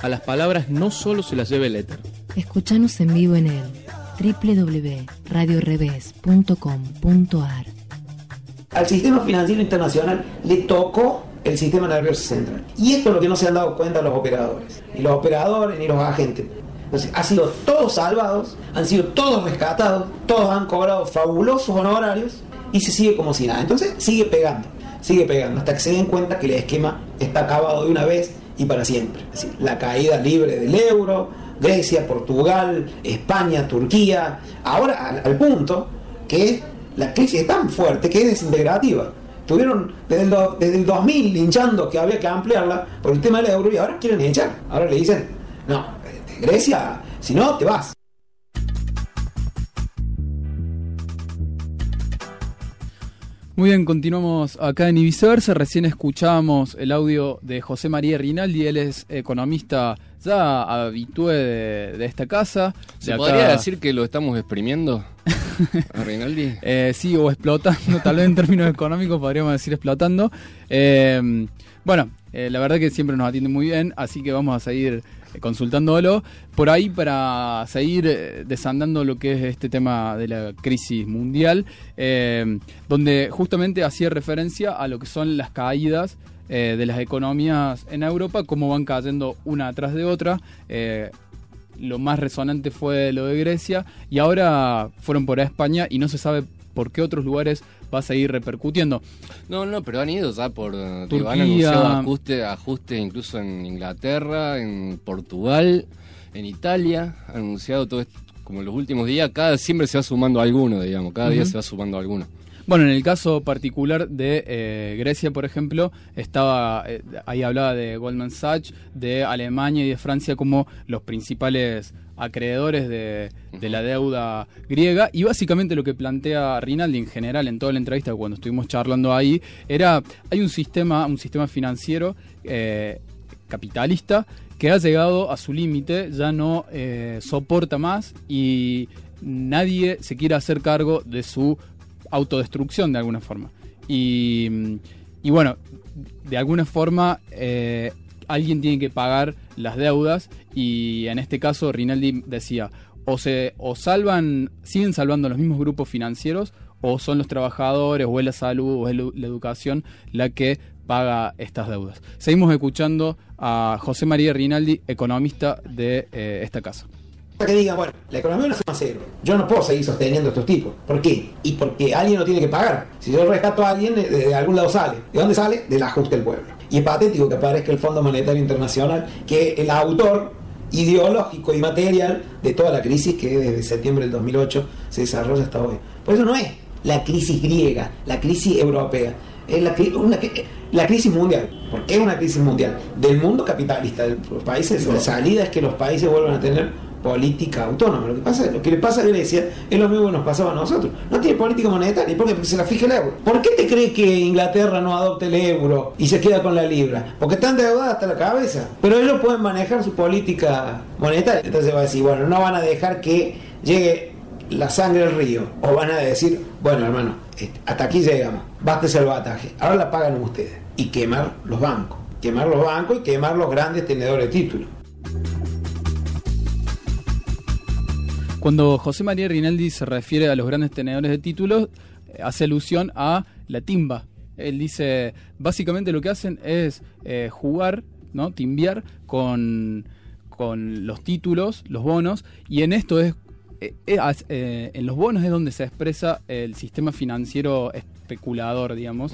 a las palabras no solo se las lleve el éter. Escuchanos en vivo en el www.radiorevés.com.ar. Al sistema financiero internacional le tocó el sistema nervioso central. Y esto es lo que no se han dado cuenta los operadores. Ni los operadores ni los agentes. Entonces, han sido todos salvados, han sido todos rescatados, todos han cobrado fabulosos honorarios y se sigue como si nada. Entonces, sigue pegando, hasta que se den cuenta que el esquema está acabado de una vez y para siempre. Es decir, la caída libre del euro, Grecia, Portugal, España, Turquía, ahora al punto que la crisis es tan fuerte que es desintegrativa. Estuvieron desde el 2000 hinchando que había que ampliarla por el tema del euro y ahora quieren echar. Ahora le dicen, no, Grecia, si no, te vas. Muy bien, continuamos acá en Y Viceversa. Recién escuchábamos el audio de José María Rinaldi. Él es economista ya habitué de esta casa. ¿Se podría decir que lo estamos exprimiendo a Rinaldi? Sí, o explotando, tal vez en términos económicos podríamos decir explotando. Bueno, la verdad que siempre nos atiende muy bien, así que vamos a seguir consultándolo por ahí para seguir desandando lo que es este tema de la crisis mundial, donde justamente hacía referencia a lo que son las caídas de las economías en Europa, cómo van cayendo una atrás de otra. Lo más resonante fue lo de Grecia y ahora fueron por España y no se sabe por qué otros lugares va a seguir repercutiendo. No, pero han ido ya por Turquía. Han anunciado ajustes incluso en Inglaterra, en Portugal, en Italia. Han anunciado todo esto como en los últimos días. Siempre se va sumando alguno, digamos. Cada día se va sumando alguno. Bueno, en el caso particular de Grecia, por ejemplo, ahí hablaba de Goldman Sachs, de Alemania y de Francia como los principales acreedores de la deuda griega, y básicamente lo que plantea Rinaldi en general en toda la entrevista cuando estuvimos charlando ahí hay un sistema financiero capitalista que ha llegado a su límite, ya no soporta más y nadie se quiere hacer cargo de su autodestrucción de alguna forma. Y bueno, de alguna forma alguien tiene que pagar las deudas, y en este caso Rinaldi decía, siguen salvando los mismos grupos financieros, o son los trabajadores, o es la salud, o es la educación la que paga estas deudas. Seguimos escuchando a José María Rinaldi, economista de esta casa. Que digan, bueno, la economía no se llama cero. Yo no puedo seguir sosteniendo a estos tipos. ¿Por qué? Y porque alguien lo tiene que pagar. Si yo rescato a alguien, de algún lado sale. ¿De dónde sale? Del ajuste del pueblo. Y es patético que aparezca el Fondo Monetario Internacional, que es el autor ideológico y material de toda la crisis que desde septiembre del 2008 se desarrolla hasta hoy. Por eso no es la crisis griega, la crisis europea. Es la crisis mundial. ¿Por qué es una crisis mundial? Del mundo capitalista, de los países. La salida es que los países vuelvan a tener política autónoma. Lo que le pasa a Grecia es lo mismo que nos pasaba a nosotros. No tiene política monetaria. ¿Por qué? Porque se la fija el euro. ¿Por qué te cree que Inglaterra no adopte el euro y se queda con la libra? Porque están endeudadas hasta la cabeza. Pero ellos pueden manejar su política monetaria. Entonces va a decir, bueno, no van a dejar que llegue la sangre al río. O van a decir, bueno, hermano, hasta aquí llegamos. Basta el salvataje. Ahora la pagan ustedes. Y quemar los bancos. Quemar los bancos y quemar los grandes tenedores de títulos. Cuando José María Rinaldi se refiere a los grandes tenedores de títulos, hace alusión a la timba. Él dice, básicamente lo que hacen es jugar, ¿no? Timbiar con los títulos, los bonos, y en esto en los bonos es donde se expresa el sistema financiero especulador, digamos.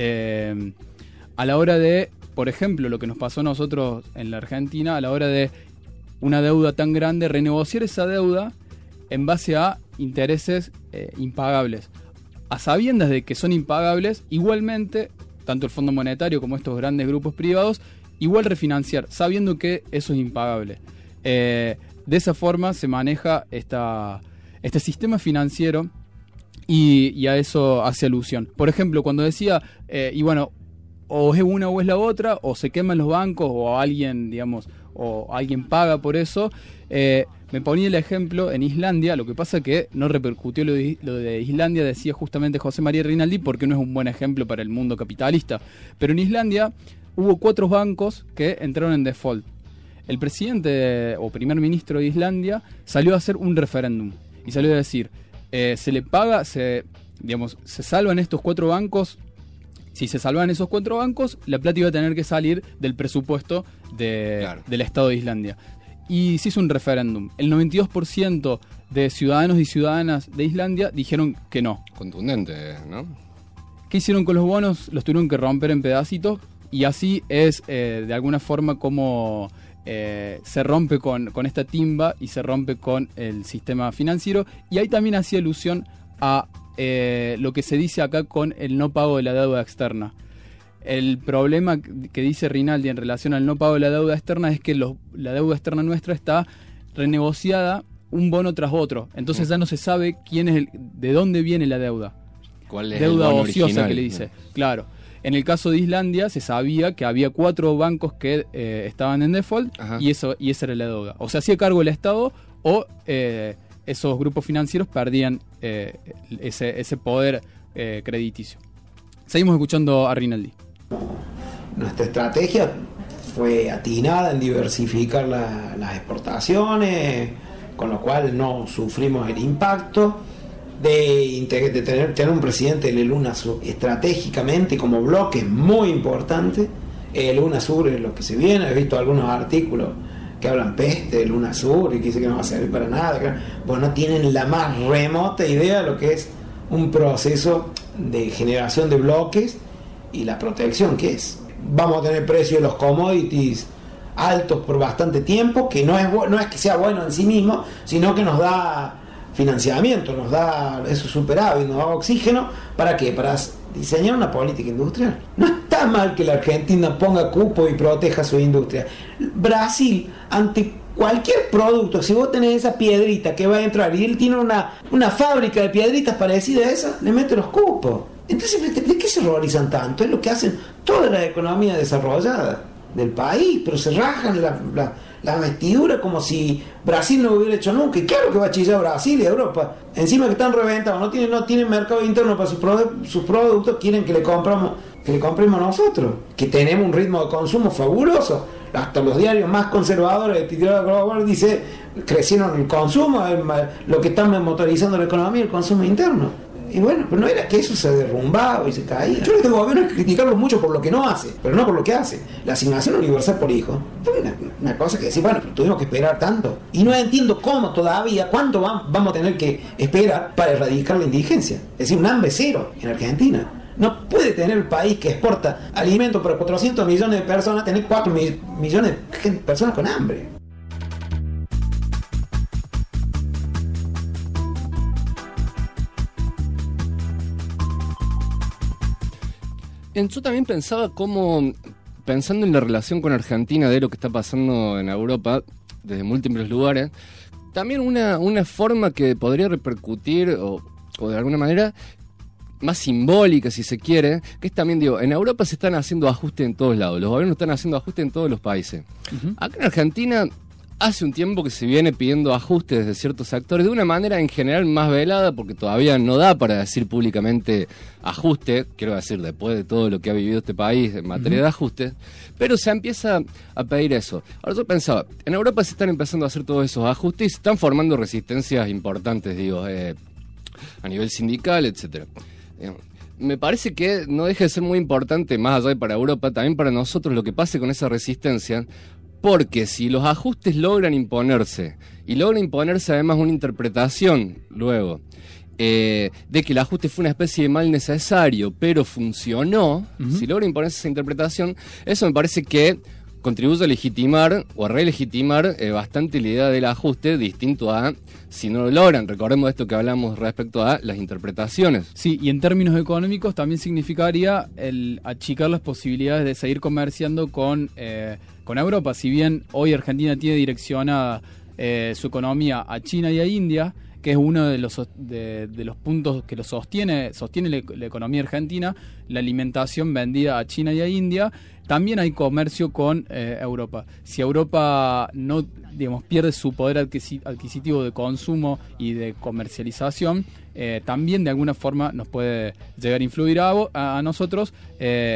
A la hora de, por ejemplo, lo que nos pasó a nosotros en la Argentina, a la hora de una deuda tan grande, renegociar esa deuda en base a intereses impagables. A sabiendas de que son impagables, igualmente, tanto el Fondo Monetario como estos grandes grupos privados, igual refinanciar, sabiendo que eso es impagable. De esa forma se maneja este sistema financiero y a eso hace alusión. Por ejemplo, cuando decía, y bueno, o es una o es la otra, o se queman los bancos, o alguien, digamos, o alguien paga por eso. Me ponía el ejemplo en Islandia, lo que pasa que no repercutió lo de Islandia, decía justamente José María Rinaldi, porque no es un buen ejemplo para el mundo capitalista. Pero en Islandia hubo 4 bancos que entraron en default. el presidente o primer ministro de Islandia salió a hacer un referéndum y salió a decir, se le paga, se salvan estos 4 bancos. Si se salvan esos 4 bancos, la plata iba a tener que salir del presupuesto del Estado de Islandia. Y se hizo un referéndum. El 92% de ciudadanos y ciudadanas de Islandia dijeron que no. Contundente, ¿no? ¿Qué hicieron con los bonos? Los tuvieron que romper en pedacitos y así es de alguna forma como se rompe con esta timba y se rompe con el sistema financiero. Y ahí también hacía alusión a lo que se dice acá con el no pago de la deuda externa. El problema que dice Rinaldi en relación al no pago de la deuda externa es que la deuda externa nuestra está renegociada un bono tras otro. Entonces ya no se sabe de dónde viene la deuda. ¿Cuál es deuda el bono ociosa original? Que le dice. Claro. En el caso de Islandia se sabía que había 4 bancos que estaban en default y esa era la deuda. O se hacía cargo el Estado o esos grupos financieros perdían ese poder crediticio. Seguimos escuchando a Rinaldi. Nuestra estrategia fue atinada en diversificar las exportaciones, con lo cual no sufrimos el impacto de tener un presidente del UNASUR estratégicamente como bloque muy importante. El UNASUR es lo que se viene. He visto algunos artículos que hablan peste del UNASUR y que dicen que no va a servir para nada. Bueno, no tienen la más remota idea de lo que es un proceso de generación de bloques y la protección que es. Vamos a tener precios de los commodities altos por bastante tiempo, que no es que sea bueno en sí mismo, sino que nos da financiamiento, nos da eso superávit, nos da oxígeno. ¿Para qué? Para diseñar una política industrial. No está mal que la Argentina ponga cupo y proteja su industria. Brasil, ante cualquier producto, si vos tenés esa piedrita que va a entrar y él tiene una fábrica de piedritas parecida a esa, le mete los cupos. Entonces, ¿de qué se horrorizan tanto? Es lo que hacen todas las economías desarrolladas del país, pero se rajan la vestidura como si Brasil no lo hubiera hecho nunca. Y claro que va a chillar Brasil y Europa. Encima que están reventados, no tienen mercado interno para sus productos, quieren que le compremos nosotros, que tenemos un ritmo de consumo fabuloso. Hasta los diarios más conservadores de titular global dice crecieron el consumo, lo que están motorizando la economía, el consumo interno. Y bueno, pero no era que eso se derrumbaba y se caía. Yo no tengo gobierno que criticarlo mucho por lo que no hace, pero no por lo que hace. La asignación universal por hijo fue una cosa que decir, bueno, pero tuvimos que esperar tanto. Y no entiendo cómo todavía, cuánto vamos a tener que esperar para erradicar la indigencia. Es decir, un hambre cero en Argentina. No puede tener el país que exporta alimentos para 400 millones de personas, tener 4 millones de personas con hambre. Yo también pensaba pensando en la relación con Argentina de lo que está pasando en Europa, desde múltiples lugares, también una forma que podría repercutir, o de alguna manera más simbólica, si se quiere, que es también, en Europa se están haciendo ajustes en todos lados, los gobiernos están haciendo ajustes en todos los países. Acá en Argentina hace un tiempo que se viene pidiendo ajustes desde ciertos actores, de una manera en general más velada, porque todavía no da para decir públicamente ajuste, quiero decir, después de todo lo que ha vivido este país en materia de ajustes, pero se empieza a pedir eso. Ahora yo pensaba, en Europa se están empezando a hacer todos esos ajustes y se están formando resistencias importantes, a nivel sindical, etcétera. Me parece que no deja de ser muy importante, más allá de para Europa, también para nosotros, lo que pase con esa resistencia, porque si los ajustes logran imponerse, y logra imponerse además una interpretación luego, de que el ajuste fue una especie de mal necesario, pero funcionó, si logra imponerse esa interpretación, eso me parece que contribuye a legitimar o a relegitimar bastante la idea del ajuste, distinto a si no lo logran. Recordemos esto que hablamos respecto a las interpretaciones. Sí, y en términos económicos también significaría el achicar las posibilidades de seguir comerciando con Europa. Si bien hoy Argentina tiene direccionada su economía a China y a India, que es uno de los puntos que lo sostiene la economía argentina, la alimentación vendida a China y a India, también hay comercio con Europa. Si Europa no, pierde su poder adquisitivo de consumo y de comercialización, también de alguna forma nos puede llegar a influir a nosotros,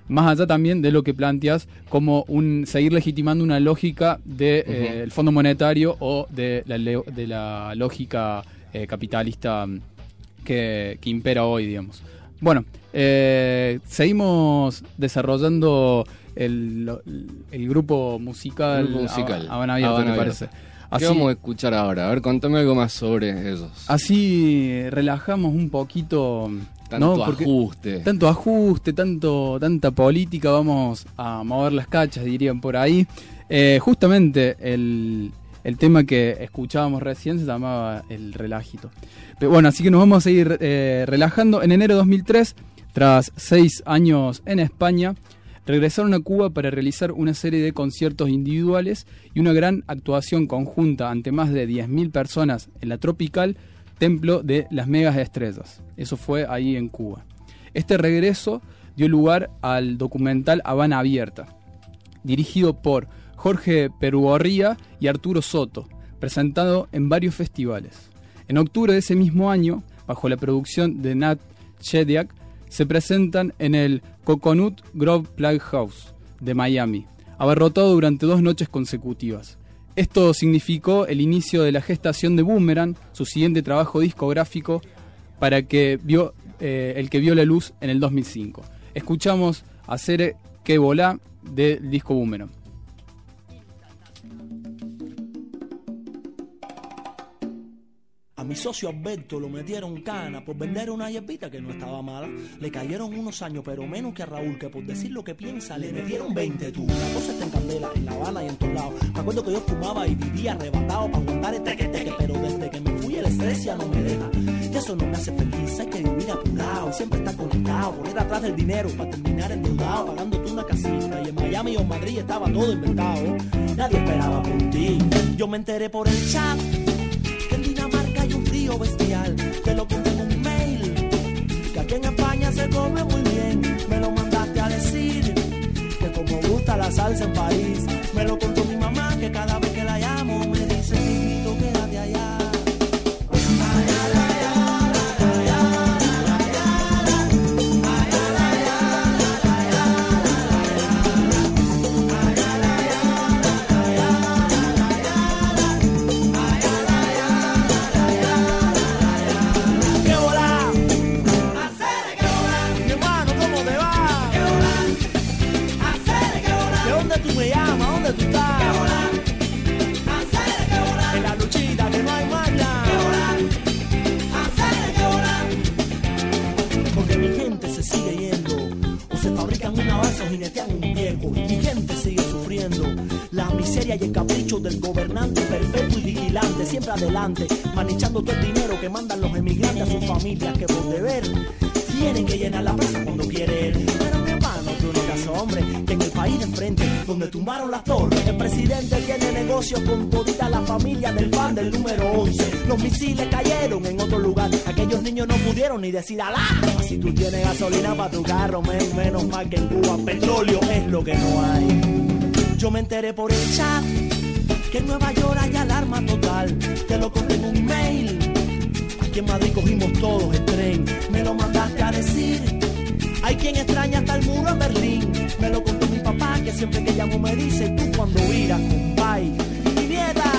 más allá también de lo que planteas como seguir legitimando una lógica de el Fondo Monetario o de la lógica capitalista que impera hoy, digamos. Bueno, seguimos desarrollando el grupo musical, Habana Abierta, me parece. ¿Qué vamos a escuchar ahora? A ver, contame algo más sobre ellos. Así relajamos un poquito. Tanto ajuste, tanta política, vamos a mover las cachas, dirían por ahí. Justamente el tema que escuchábamos recién se llamaba El Relajito. Pero bueno, así que nos vamos a seguir relajando. En enero de 2003, tras 6 años en España, regresaron a Cuba para realizar una serie de conciertos individuales y una gran actuación conjunta ante más de 10.000 personas en la tropical Templo de las Megas Estrellas. Eso fue ahí en Cuba. Este regreso dio lugar al documental Habana Abierta, dirigido por Jorge Perugorría y Arturo Soto, presentado en varios festivales. En octubre de ese mismo año, bajo la producción de Nat Shediac, se presentan en el Coconut Grove Playhouse de Miami, abarrotado durante 2 noches consecutivas. Esto significó el inicio de la gestación de Boomerang, su siguiente trabajo discográfico, el que vio la luz en el 2005. Escuchamos Hacer que volá del disco Boomerang. A mi socio Alberto lo metieron cana por vender una hierbita que no estaba mala. Le cayeron unos años, pero menos que a Raúl, que por decir lo que piensa le metieron 20 tú. La cosa está en candela, en La Habana y en todos lados. Me acuerdo que yo fumaba y vivía arrebatado para aguantar el teque, pero desde que me fui el estrés ya no me deja. Y eso no me hace feliz, hay que vivir apurado y siempre estar conectado, poner atrás del dinero para terminar endeudado, pagándote una casita. Y en Miami o en Madrid estaba todo inventado. Nadie esperaba por ti. Yo me enteré por el chat que en Dinamarca hay un frío bestial. Te lo conté en un mail, que aquí en España se come muy bien. Me lo mandaste a decir, que como gusta la salsa en París. Me lo contó mi mamá, que cada vez que la llamo me dice, hijito, quédate allá. Jinetean un viejo y mi gente sigue sufriendo la miseria y el capricho del gobernante perfecto y vigilante, siempre adelante, manejando todo el dinero que mandan los emigrantes a sus familias, que por deber tienen que llenar la plaza cuando quieren. Pero mi hermano, tú no te asombres que en el país de enfrente, donde tumbaron las torres, el presidente tiene negocios con todita la familia del fan del número 11. Los misiles cayeron en otro lugar, aquellos niños no pudieron ni decir alá. Si tú tienes gasolina para tu carro, menos mal que en Cuba petróleo es lo que no hay. Yo me enteré por el chat que en Nueva York hay alarma total. Te lo conté en un mail. Aquí en Madrid cogimos todos el tren. Me lo mandaste a decir. Hay quien extraña hasta el muro en Berlín. Me lo contó mi papá, que siempre que llamo me dice, tú cuando irás, compay. Mi nieta.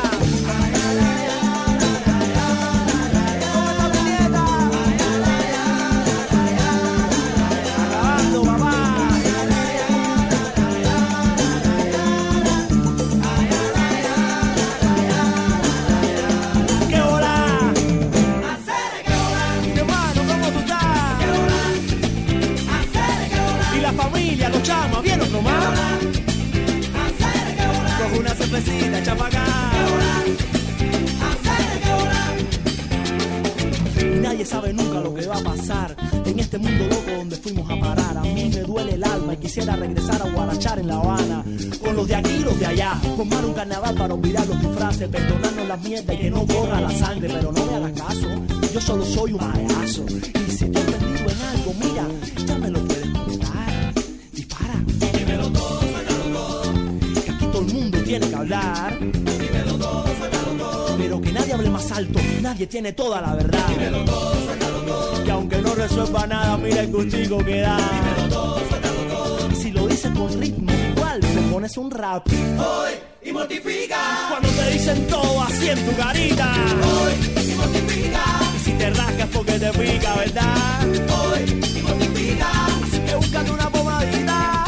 Chama, ¿viene otro más? Coge una cervecita, echa pa' acá. Y nadie sabe nunca lo que va a pasar en este mundo loco donde fuimos a parar. A mí me duele el alma y quisiera regresar a guarachar en La Habana con los de aquí y los de allá, formar un carnaval para olvidar los disfraces, perdonarnos las mierdas y que no corra la sangre. Pero no me hagas caso, yo solo soy un payaso. Y si te he perdido en algo, mira, ya me lo puedes contar. Dímelo todo, sácalo todo. Que aquí todo el mundo tiene que hablar. Dímelo todo, sácalo todo. Pero que nadie hable más alto, nadie tiene toda la verdad. Dímelo todo, sácalo todo. Que aunque no resuelva nada, mira el cuchillo que da. Dímelo todo, sácalo todo. Y si Si lo dices con ritmo, igual te pones un rap. Hoy y mortifica. Cuando te dicen todo así en tu carita. Hoy y mortifica. Y si te rascas porque te pica, ¿verdad? Hoy y mortifica. Así que búscate una pomadita.